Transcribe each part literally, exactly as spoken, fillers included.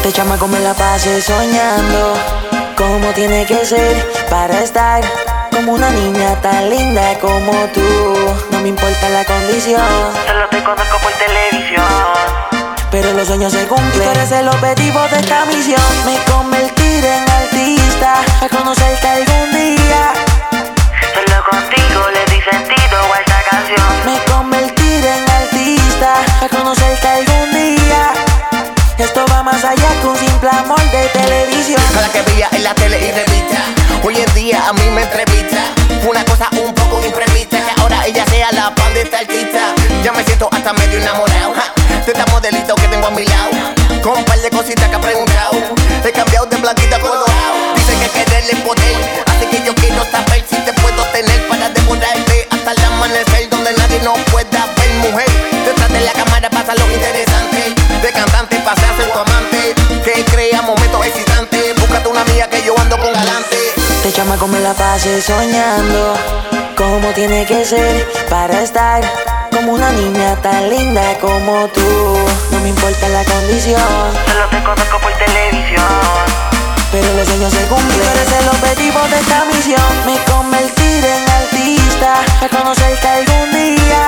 Este chamaco me la pasé soñando cómo tiene que ser para estar como una niña tan linda como tú. No me importa la condición, solo te conozco por televisión, pero los sueños se cumplen. Tú eres el objetivo de esta misión. Me convertiré en artista, a conocerte algún día. Solo contigo le di sentido a esta canción. Me convertiré en artista, a conocerte algún día. Esto va más allá que un simple amor de televisión. A la que veía en la tele y revista, hoy en día a mí me entrevista. Fue una cosa un poco imprevista, que ahora ella sea la fan de esta artista. Ya me siento hasta medio enamorado de esta modelito que tengo a mi lado, con un par de cositas que ha preguntado. He cambiado de blanquita a colorado. Dice que quererle poder, así que yo quiero saber si te puedo tener para devorarte hasta el amanecer, donde nadie nos pueda ver, mujer. Detrás de la cámara pasa lo interesante, de cantante pasé a ser tu amante, que crea momentos excitantes. Búscate una amiga que yo ando con galante. Este chamaco me la pasé soñando cómo tiene que ser para estar como una niña tan linda como tú. No me importa la condición, solo te conozco por televisión, pero los sueños se cumplen. Tú eres el objetivo de esta misión. Me convertiré en artista, a conocerte algún día.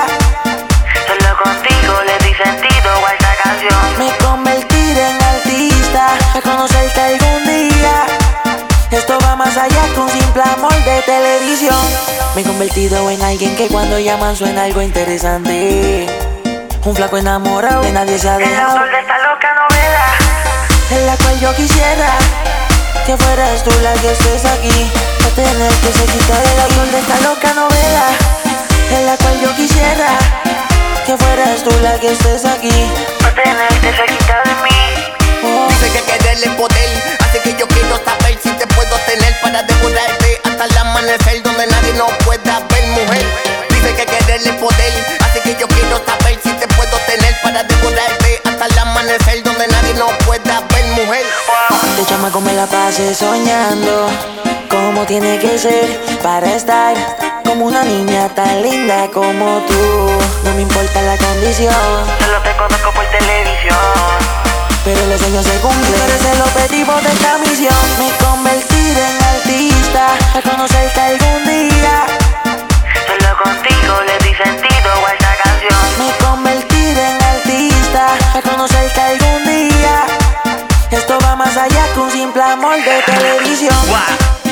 solo contigo le di sentido a esta canción. Me convertiré en artista, a conocerte algún día. Esto va más allá que un simple amor de televisión. Me he convertido en alguien que cuando llaman suena algo interesante. Un flaco enamorado que nadie se ha El dejado, autor de esta loca novela, en la cual yo quisiera que fueras tú la que estés aquí, para tener que se quita del autor de esta loca novela, en la cual yo quisiera que fueras tú la que estés aquí, para tenerte cerquita de mí. oh. Dice que quererle poder, así que yo quiero saber si te puedo tener para devorarte hasta el amanecer, donde nadie nos pueda ver, mujer. Dice que quererle poder, así que yo quiero saber si te puedo tener para devorarte hasta el amanecer, donde nadie nos pueda ver, mujer. Este chamaco me la pasé soñando cómo tiene que ser para estar como una niña tan linda como tú. No me importa la condición, Solo te conozco por televisión, pero los sueños se cumplen. Tú eres el objetivo de esta misión. Me convertiré en artista, a conocerte algún día. solo contigo le di sentido a esta canción. Me convertiré en artista, a conocerte algún día. Esto va más allá que un simple amor de televisión. Guau.